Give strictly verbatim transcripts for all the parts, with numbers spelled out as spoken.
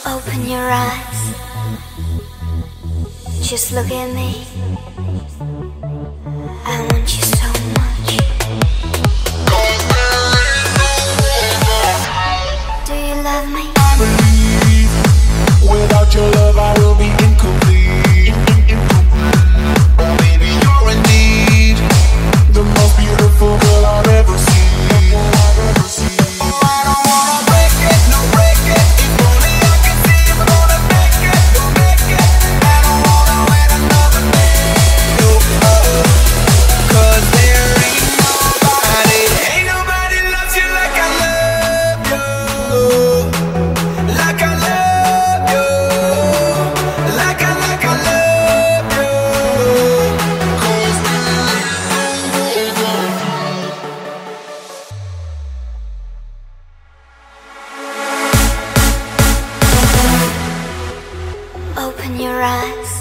Open your eyes, just look at me. I want you so much. Do you love me? I believe without your love I will be incomplete. Oh baby, you're indeed the most beautiful girl I've ever seen. Oh, I don't wanna break it, no break it. If only I could see if I'm gonna make it, gonna make it. I don't wanna wait another day. No, uh, cause there ain't nobody, ain't nobody loves you like I love you. Like I love you. Like I, like I love you. Cause Open your eyes.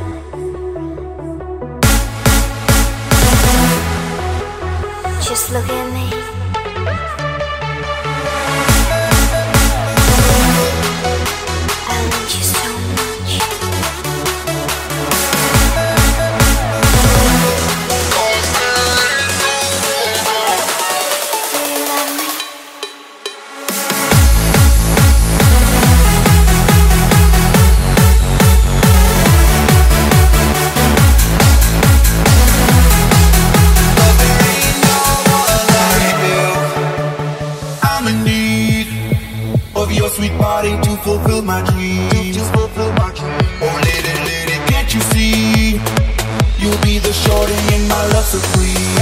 Just look at me. I want you so much. Do you love me? I'm in need of your sweet body to fulfill my dreams. Oh lady, lady, can't you see? You'll be the shorty in my love supreme.